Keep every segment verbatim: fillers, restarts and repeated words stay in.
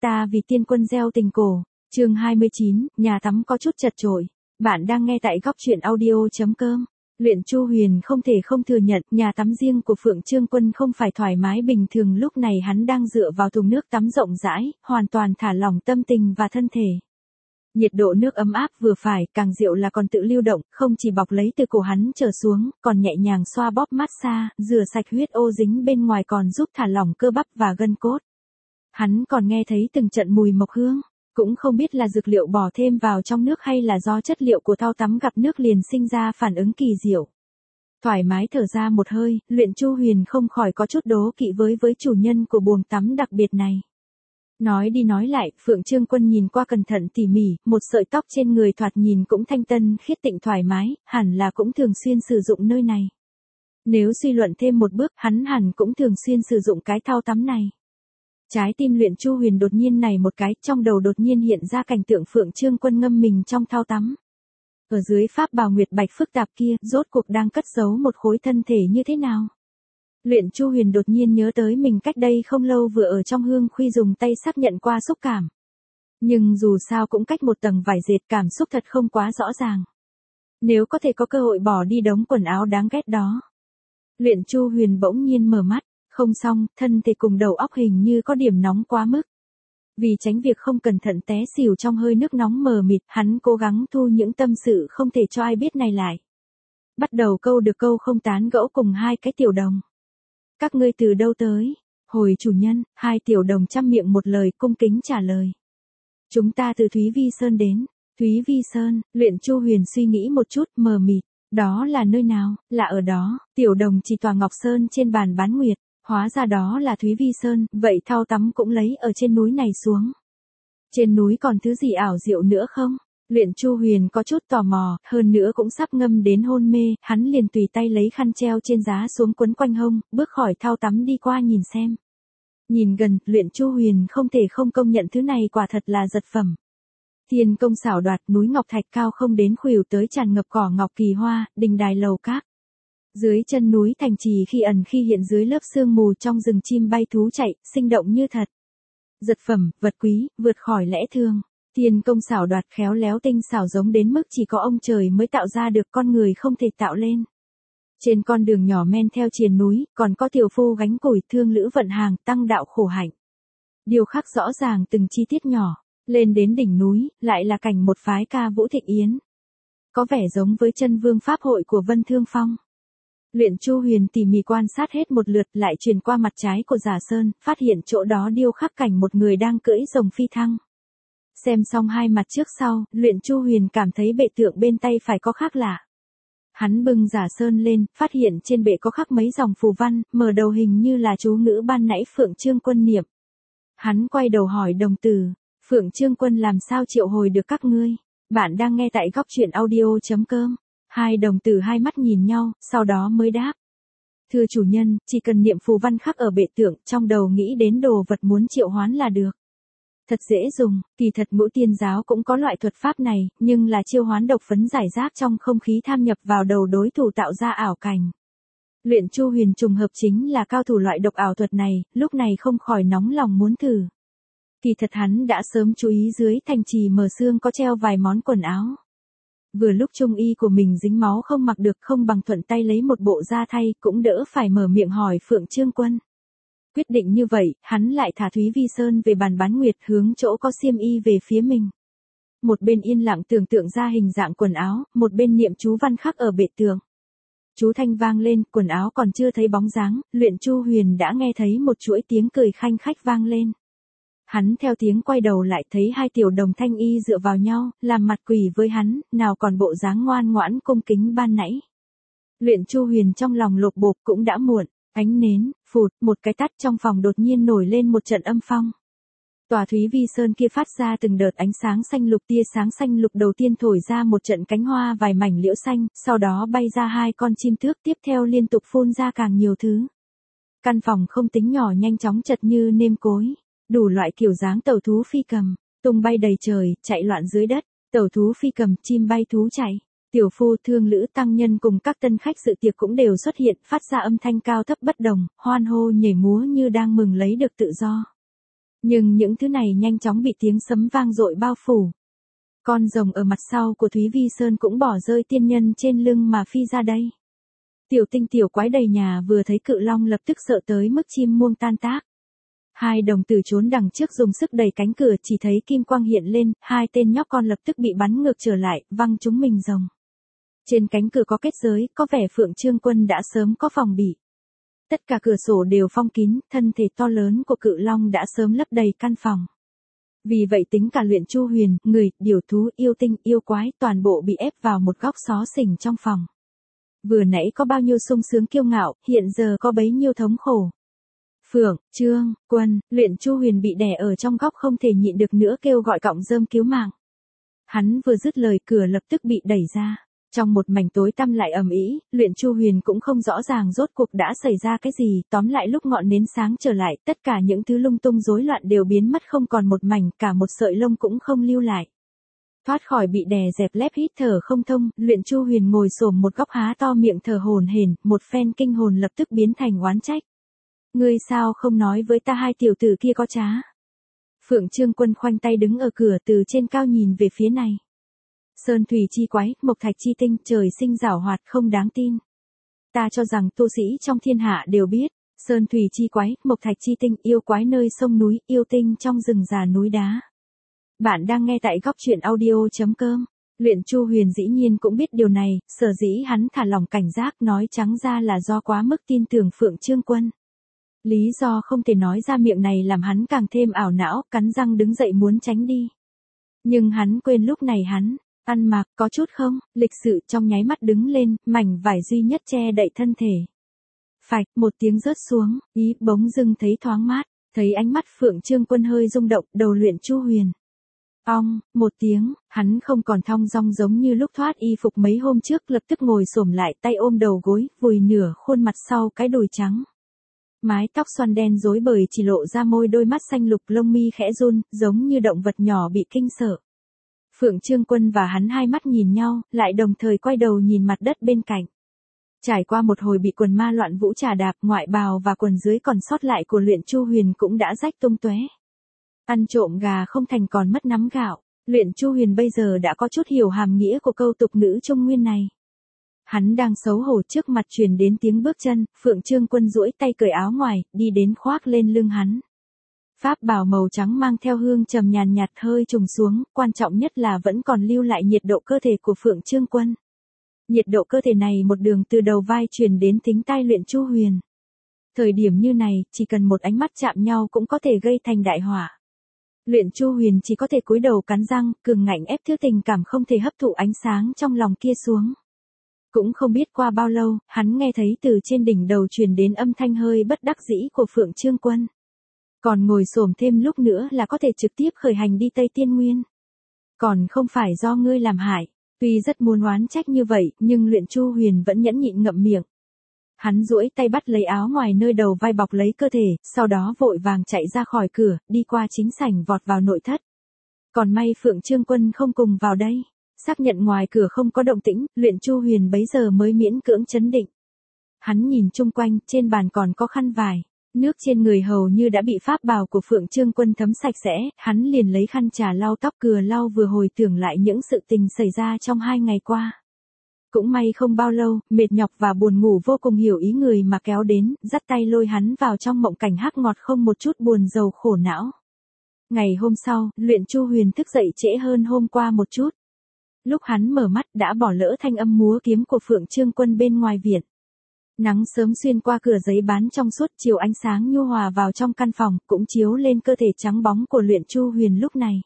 ta vì tiên quân gieo tình cổ. Chương hai mươi chín, nhà tắm có chút chật chội. Bạn đang nghe tại góc truyện audio.com. Luyện Chu Huyền không thể không thừa nhận, nhà tắm riêng của Phượng Trương Quân không phải thoải mái bình thường, lúc này hắn đang dựa vào thùng nước tắm rộng rãi, hoàn toàn thả lỏng tâm tình và thân thể. Nhiệt độ nước ấm áp vừa phải, càng diệu là còn tự lưu động, không chỉ bọc lấy từ cổ hắn trở xuống, còn nhẹ nhàng xoa bóp massage, rửa sạch huyết ô dính bên ngoài, còn giúp thả lỏng cơ bắp và gân cốt. Hắn còn nghe thấy từng trận mùi mộc hương, cũng không biết là dược liệu bỏ thêm vào trong nước hay là do chất liệu của thau tắm gặp nước liền sinh ra phản ứng kỳ diệu. Thoải mái thở ra một hơi, Luyện Chu Huyền không khỏi có chút đố kỵ với với chủ nhân của buồng tắm đặc biệt này. Nói đi nói lại, Phượng Trương Quân nhìn qua cẩn thận tỉ mỉ, một sợi tóc trên người thoạt nhìn cũng thanh tân khiết tịnh thoải mái, hẳn là cũng thường xuyên sử dụng nơi này. Nếu suy luận thêm một bước, hắn hẳn cũng thường xuyên sử dụng cái thau tắm này. Trái tim Luyện Chu Huyền đột nhiên này một cái, trong đầu đột nhiên hiện ra cảnh tượng Phượng Trương Quân ngâm mình trong thau tắm. Ở dưới pháp bào nguyệt bạch phức tạp kia, rốt cuộc đang cất giấu một khối thân thể như thế nào? Luyện Chu Huyền đột nhiên nhớ tới mình cách đây không lâu vừa ở trong hương khuy dùng tay xác nhận qua xúc cảm. Nhưng dù sao cũng cách một tầng vải dệt, cảm xúc thật không quá rõ ràng. Nếu có thể có cơ hội bỏ đi đống quần áo đáng ghét đó. Luyện Chu Huyền bỗng nhiên mở mắt, không xong, thân thể cùng đầu óc hình như có điểm nóng quá mức. Vì tránh việc không cẩn thận té xỉu trong hơi nước nóng mờ mịt, hắn cố gắng thu những tâm sự không thể cho ai biết này lại. Bắt đầu câu được câu không tán gẫu cùng hai cái tiểu đồng. Các ngươi từ đâu tới? Hồi chủ nhân, hai tiểu đồng chăm miệng một lời cung kính trả lời. Chúng ta từ Thúy Vi Sơn đến. Thúy Vi Sơn, Luyện Chu Huyền suy nghĩ một chút, mờ mịt. Đó là nơi nào? Là ở đó. Tiểu đồng chỉ tòa Ngọc Sơn trên bàn bán nguyệt. Hóa ra đó là Thúy Vi Sơn, vậy thau tắm cũng lấy ở trên núi này xuống. Trên núi còn thứ gì ảo diệu nữa không? Luyện Chu Huyền có chút tò mò, hơn nữa cũng sắp ngâm đến hôn mê, hắn liền tùy tay lấy khăn treo trên giá xuống quấn quanh hông, bước khỏi thau tắm đi qua nhìn xem. Nhìn gần, Luyện Chu Huyền không thể không công nhận thứ này quả thật là dật phẩm. Thiên công xảo đoạt, núi ngọc thạch cao không đến khuỷu tới tràn ngập cỏ ngọc kỳ hoa, đình đài lầu các. Dưới chân núi thành trì khi ẩn khi hiện dưới lớp sương mù, trong rừng chim bay thú chạy, sinh động như thật. Dật phẩm, vật quý, vượt khỏi lẽ thường. Thiên công xảo đoạt, khéo léo tinh xảo giống đến mức chỉ có ông trời mới tạo ra được, con người không thể tạo lên. Trên con đường nhỏ men theo triền núi, còn có tiểu phu gánh củi, thương lữ vận hàng, tăng đạo khổ hạnh. Điều khắc rõ ràng từng chi tiết nhỏ. Lên đến đỉnh núi, lại là cảnh một phái ca vũ thịnh yến. Có vẻ giống với chân vương pháp hội của Vân Thương Phong. Luyện Chu Huyền tỉ mỉ quan sát hết một lượt, lại truyền qua mặt trái của Giả Sơn, phát hiện chỗ đó điêu khắc cảnh một người đang cưỡi rồng phi thăng. Xem xong hai mặt trước sau, Luyện Chu Huyền cảm thấy bệ tượng bên tay phải có khác lạ. Hắn bưng Giả Sơn lên, phát hiện trên bệ có khắc mấy dòng phù văn, mở đầu hình như là chú ngữ ban nãy Phượng Trương Quân niệm. Hắn quay đầu hỏi đồng tử, Phượng Trương Quân làm sao triệu hồi được các ngươi? Bạn đang nghe tại góc truyện audio.com. Hai đồng tử hai mắt nhìn nhau, sau đó mới đáp. Thưa chủ nhân, chỉ cần niệm phù văn khắc ở bệ tượng, trong đầu nghĩ đến đồ vật muốn triệu hoán là được. Thật dễ dùng, kỳ thật Ngũ Tiên giáo cũng có loại thuật pháp này, nhưng là chiêu hoán độc phấn giải rác trong không khí tham nhập vào đầu đối thủ tạo ra ảo cảnh. Luyện Chu Huyền trùng hợp chính là cao thủ loại độc ảo thuật này, lúc này không khỏi nóng lòng muốn thử. Kỳ thật hắn đã sớm chú ý dưới thành trì mờ sương có treo vài món quần áo. Vừa lúc trung y của mình dính máu không mặc được, không bằng thuận tay lấy một bộ ra thay, cũng đỡ phải mở miệng hỏi Phượng Trương Quân. Quyết định như vậy, hắn lại thả Thúy Vi Sơn về bàn bán nguyệt, hướng chỗ có xiêm y về phía mình. Một bên yên lặng tưởng tượng ra hình dạng quần áo, một bên niệm chú văn khắc ở bệ tượng. Chú thanh vang lên, quần áo còn chưa thấy bóng dáng, Luyện Chu Huyền đã nghe thấy một chuỗi tiếng cười khanh khách vang lên. Hắn theo tiếng quay đầu lại thấy hai tiểu đồng thanh y dựa vào nhau, làm mặt quỳ với hắn, nào còn bộ dáng ngoan ngoãn cung kính ban nãy. Luyện Chu Huyền trong lòng lột bột, cũng đã muộn, ánh nến, phụt, một cái tắt, trong phòng đột nhiên nổi lên một trận âm phong. Tòa Thúy Vi Sơn kia phát ra từng đợt ánh sáng xanh lục, tia sáng xanh lục đầu tiên thổi ra một trận cánh hoa vài mảnh liễu xanh, sau đó bay ra hai con chim tước, tiếp theo liên tục phun ra càng nhiều thứ. Căn phòng không tính nhỏ nhanh chóng chật như nêm cối. Đủ loại kiểu dáng tẩu thú phi cầm, tung bay đầy trời, chạy loạn dưới đất, tẩu thú phi cầm, chim bay thú chạy, tiểu phu, thương lữ, tăng nhân cùng các tân khách dự tiệc cũng đều xuất hiện, phát ra âm thanh cao thấp bất đồng, hoan hô nhảy múa như đang mừng lấy được tự do. Nhưng những thứ này nhanh chóng bị tiếng sấm vang dội bao phủ. Con rồng ở mặt sau của Thúy Vi Sơn cũng bỏ rơi tiên nhân trên lưng mà phi ra đây. Tiểu tinh tiểu quái đầy nhà vừa thấy cự long lập tức sợ tới mức chim muông tan tác. Hai đồng tử trốn đằng trước dùng sức đẩy cánh cửa, chỉ thấy kim quang hiện lên, hai tên nhóc con lập tức bị bắn ngược trở lại, văng chúng mình rồng. Trên cánh cửa có kết giới, có vẻ Phượng Trương Quân đã sớm có phòng bị. Tất cả cửa sổ đều phong kín, thân thể to lớn của cự long đã sớm lấp đầy căn phòng. Vì vậy tính cả Luyện Chu Huyền, người, điều thú, yêu tinh, yêu quái, toàn bộ bị ép vào một góc xó xỉnh trong phòng. Vừa nãy có bao nhiêu sung sướng kiêu ngạo, hiện giờ có bấy nhiêu thống khổ. Phượng, Trương, Quân, Luyện Chu Huyền bị đè ở trong góc không thể nhịn được nữa kêu gọi cọng rơm cứu mạng. Hắn vừa dứt lời cửa lập tức bị đẩy ra. Trong một mảnh tối tăm lại ầm ĩ, Luyện Chu Huyền cũng không rõ ràng rốt cuộc đã xảy ra cái gì, tóm lại lúc ngọn nến sáng trở lại, tất cả những thứ lung tung rối loạn đều biến mất không còn một mảnh, cả một sợi lông cũng không lưu lại. Thoát khỏi bị đè dẹp lép hít thở không thông, Luyện Chu Huyền ngồi xổm một góc há to miệng thở hổn hển, một phen kinh hồn lập tức biến thành oán trách. Ngươi sao không nói với ta hai tiểu tử kia có trá? Phượng Trương Quân khoanh tay đứng ở cửa từ trên cao nhìn về phía này. Sơn thủy chi quái, mộc thạch chi tinh, trời sinh giảo hoạt không đáng tin. Ta cho rằng tu sĩ trong thiên hạ đều biết, sơn thủy chi quái, mộc thạch chi tinh, yêu quái nơi sông núi, yêu tinh trong rừng già núi đá. Bạn đang nghe tại góc truyện audio.com. Luyện Chu Huyền dĩ nhiên cũng biết điều này, sở dĩ hắn thả lòng cảnh giác, nói trắng ra là do quá mức tin tưởng Phượng Trương Quân. Lý do không thể nói ra miệng này làm hắn càng thêm ảo não, cắn răng đứng dậy muốn tránh đi. Nhưng hắn quên lúc này hắn, ăn mặc có chút không, lịch sự trong nháy mắt đứng lên, mảnh vải duy nhất che đậy thân thể. Phạch, một tiếng rớt xuống, ý bỗng dưng thấy thoáng mát, thấy ánh mắt Phượng Trương Quân hơi rung động, đầu Luyện Chu Huyền. Ong, một tiếng, hắn không còn thong dong giống như lúc thoát y phục mấy hôm trước, lập tức ngồi xổm lại, tay ôm đầu gối, vùi nửa khuôn mặt sau cái đùi trắng. Mái tóc xoăn đen rối bời chỉ lộ ra môi, đôi mắt xanh lục, lông mi khẽ run, giống như động vật nhỏ bị kinh sợ. Phượng Trương Quân và hắn hai mắt nhìn nhau, lại đồng thời quay đầu nhìn mặt đất bên cạnh. Trải qua một hồi bị quần ma loạn vũ trà đạp, ngoại bào và quần dưới còn sót lại của Luyện Chu Huyền cũng đã rách tung tóe. Ăn trộm gà không thành còn mất nắm gạo, Luyện Chu Huyền bây giờ đã có chút hiểu hàm nghĩa của câu tục ngữ Trung Nguyên này. Hắn đang xấu hổ, trước mặt truyền đến tiếng bước chân, Phượng Trương Quân duỗi tay cởi áo ngoài, đi đến khoác lên lưng hắn. Pháp bào màu trắng mang theo hương trầm nhàn nhạt hơi trùng xuống, quan trọng nhất là vẫn còn lưu lại nhiệt độ cơ thể của Phượng Trương Quân. Nhiệt độ cơ thể này một đường từ đầu vai truyền đến thính tai Luyện Chu Huyền. Thời điểm như này, chỉ cần một ánh mắt chạm nhau cũng có thể gây thành đại hỏa. Luyện Chu Huyền chỉ có thể cúi đầu cắn răng, cường ngạnh ép thứ tình cảm không thể hấp thụ ánh sáng trong lòng kia xuống. Cũng không biết qua bao lâu, hắn nghe thấy từ trên đỉnh đầu truyền đến âm thanh hơi bất đắc dĩ của Phượng Trương Quân. Còn ngồi xổm thêm lúc nữa là có thể trực tiếp khởi hành đi Tây Tiên Nguyên. Còn không phải do ngươi làm hại. Tuy rất muốn oán trách như vậy, nhưng Luyện Chu Huyền vẫn nhẫn nhịn ngậm miệng. Hắn duỗi tay bắt lấy áo ngoài nơi đầu vai bọc lấy cơ thể, sau đó vội vàng chạy ra khỏi cửa, đi qua chính sảnh vọt vào nội thất. Còn may Phượng Trương Quân không cùng vào đây. Xác nhận ngoài cửa không có động tĩnh, Luyện Chu Huyền bấy giờ mới miễn cưỡng chấn định. Hắn nhìn chung quanh, trên bàn còn có khăn vải. Nước trên người hầu như đã bị pháp bào của Phượng Trương Quân thấm sạch sẽ, hắn liền lấy khăn trà lau tóc, vừa lau vừa hồi tưởng lại những sự tình xảy ra trong hai ngày qua. Cũng may không bao lâu, mệt nhọc và buồn ngủ vô cùng hiểu ý người mà kéo đến, dắt tay lôi hắn vào trong mộng cảnh hắc ngọt không một chút buồn rầu khổ não. Ngày hôm sau, Luyện Chu Huyền thức dậy trễ hơn hôm qua một chút. Lúc hắn mở mắt đã bỏ lỡ thanh âm múa kiếm của Phượng Trương Quân bên ngoài viện. Nắng sớm xuyên qua cửa giấy bán trong suốt, chiều ánh sáng nhu hòa vào trong căn phòng, cũng chiếu lên cơ thể trắng bóng của Luyện Chu Huyền lúc này.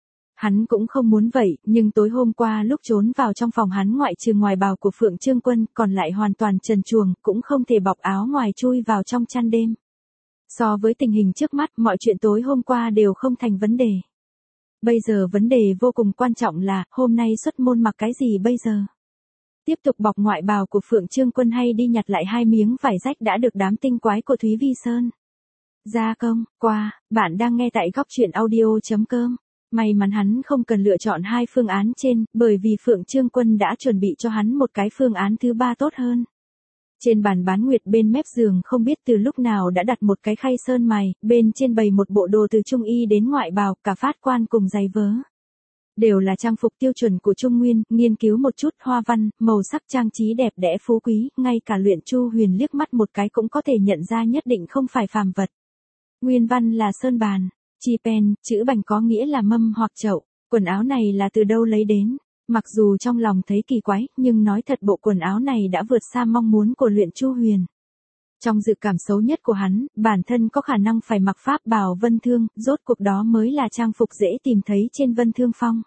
Hắn cũng không muốn vậy, nhưng tối hôm qua lúc trốn vào trong phòng hắn ngoại trừ ngoài bào của Phượng Trương Quân, còn lại hoàn toàn trần truồng, cũng không thể bọc áo ngoài chui vào trong chăn đêm. So với tình hình trước mắt, mọi chuyện tối hôm qua đều không thành vấn đề. Bây giờ vấn đề vô cùng quan trọng là, hôm nay xuất môn mặc cái gì bây giờ? Tiếp tục bọc ngoại bào của Phượng Trương Quân hay đi nhặt lại hai miếng vải rách đã được đám tinh quái của Thúy Vi Sơn gia công qua, bạn đang nghe tại góc truyện audio.com. May mắn hắn không cần lựa chọn hai phương án trên, bởi vì Phượng Trương Quân đã chuẩn bị cho hắn một cái phương án thứ ba tốt hơn. Trên bàn bán nguyệt bên mép giường không biết từ lúc nào đã đặt một cái khay sơn mài, bên trên bày một bộ đồ từ trung y đến ngoại bào, cả phát quan cùng giày vớ. Đều là trang phục tiêu chuẩn của Trung Nguyên, nghiên cứu một chút hoa văn, màu sắc trang trí đẹp đẽ phú quý, ngay cả Luyện Chu Huyền liếc mắt một cái cũng có thể nhận ra nhất định không phải phàm vật. Nguyên văn là sơn bàn, chi pen, chữ bành có nghĩa là mâm hoặc chậu, quần áo này là từ đâu lấy đến. Mặc dù trong lòng thấy kỳ quái, nhưng nói thật bộ quần áo này đã vượt xa mong muốn của Luyện Chu Huyền. Trong dự cảm xấu nhất của hắn, bản thân có khả năng phải mặc pháp bào Vân Thương, rốt cuộc đó mới là trang phục dễ tìm thấy trên Vân Thương Phong.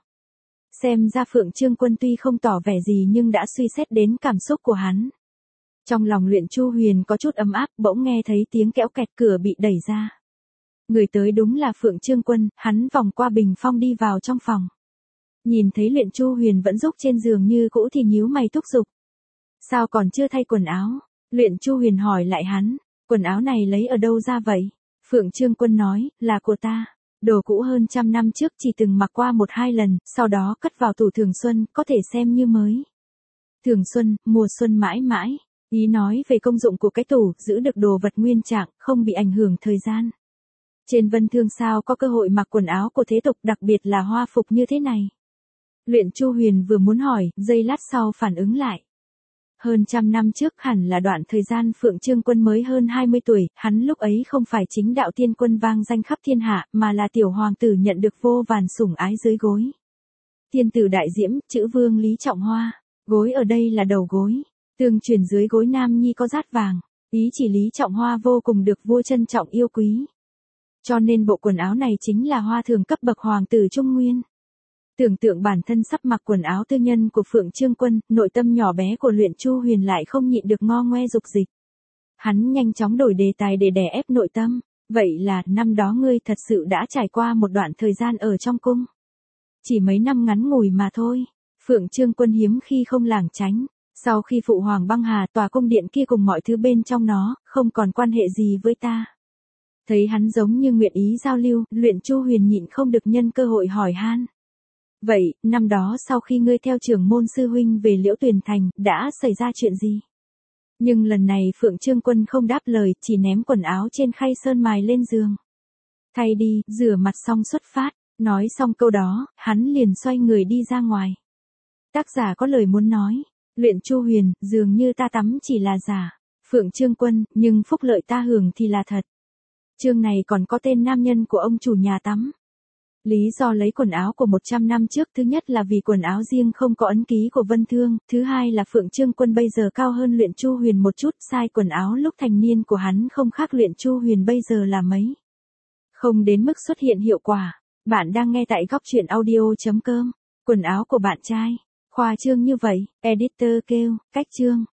Xem ra Phượng Trương Quân tuy không tỏ vẻ gì nhưng đã suy xét đến cảm xúc của hắn. Trong lòng Luyện Chu Huyền có chút ấm áp, bỗng nghe thấy tiếng kéo kẹt, cửa bị đẩy ra. Người tới đúng là Phượng Trương Quân, hắn vòng qua bình phong đi vào trong phòng. Nhìn thấy Luyện Chu Huyền vẫn rúc trên giường như cũ thì nhíu mày thúc giục. Sao còn chưa thay quần áo? Luyện Chu Huyền hỏi lại hắn, quần áo này lấy ở đâu ra vậy? Phượng Trương Quân nói, là của ta. Đồ cũ hơn trăm năm trước chỉ từng mặc qua một hai lần, sau đó cất vào tủ thường xuân, có thể xem như mới. Thường xuân, mùa xuân mãi mãi. Ý nói về công dụng của cái tủ, giữ được đồ vật nguyên trạng, không bị ảnh hưởng thời gian. Trên Vân Thương sao có cơ hội mặc quần áo của thế tục, đặc biệt là hoa phục như thế này. Luyện Chu Huyền vừa muốn hỏi, giây lát sau phản ứng lại. Hơn trăm năm trước hẳn là đoạn thời gian Phượng Trương Quân mới hơn hai mươi tuổi, hắn lúc ấy không phải chính đạo tiên quân vang danh khắp thiên hạ, mà là tiểu hoàng tử nhận được vô vàn sủng ái dưới gối. Tiên tử đại diễm, chữ vương Lý Trọng Hoa, gối ở đây là đầu gối, tương truyền dưới gối nam nhi có rát vàng, ý chỉ Lý Trọng Hoa vô cùng được vua trân trọng yêu quý. Cho nên bộ quần áo này chính là hoa thường cấp bậc hoàng tử Trung Nguyên. Tưởng tượng bản thân sắp mặc quần áo tư nhân của Phượng Trương Quân, nội tâm nhỏ bé của Luyện Chu Huyền lại không nhịn được ngo ngoe dục dịch. Hắn nhanh chóng đổi đề tài để đè ép nội tâm, vậy là năm đó ngươi thật sự đã trải qua một đoạn thời gian ở trong cung. Chỉ mấy năm ngắn ngủi mà thôi. Phượng Trương Quân hiếm khi không lảng tránh, sau khi phụ hoàng băng hà tòa cung điện kia cùng mọi thứ bên trong nó, không còn quan hệ gì với ta. Thấy hắn giống như nguyện ý giao lưu, Luyện Chu Huyền nhịn không được nhân cơ hội hỏi han. Vậy, năm đó sau khi ngươi theo trưởng môn sư huynh về Liễu Tuyền Thành, đã xảy ra chuyện gì? Nhưng lần này Phượng Trương Quân không đáp lời, chỉ ném quần áo trên khay sơn mài lên giường. Thay đi, rửa mặt xong xuất phát, nói xong câu đó, hắn liền xoay người đi ra ngoài. Tác giả có lời muốn nói, Luyện Chu Huyền, dường như ta tắm chỉ là giả. Phượng Trương Quân, nhưng phúc lợi ta hưởng thì là thật. Chương này còn có tên nam nhân của ông chủ nhà tắm. Lý do lấy quần áo của một trăm năm trước, thứ nhất là vì quần áo riêng không có ấn ký của Vân Thương, thứ hai là Phượng Trương Quân bây giờ cao hơn Luyện Chu Huyền một chút, size quần áo lúc thành niên của hắn không khác Luyện Chu Huyền bây giờ là mấy. Không đến mức xuất hiện hiệu quả. Bạn đang nghe tại góc truyện audio chấm com. Quần áo của bạn trai, khoa trương như vậy, editor kêu, cách chương.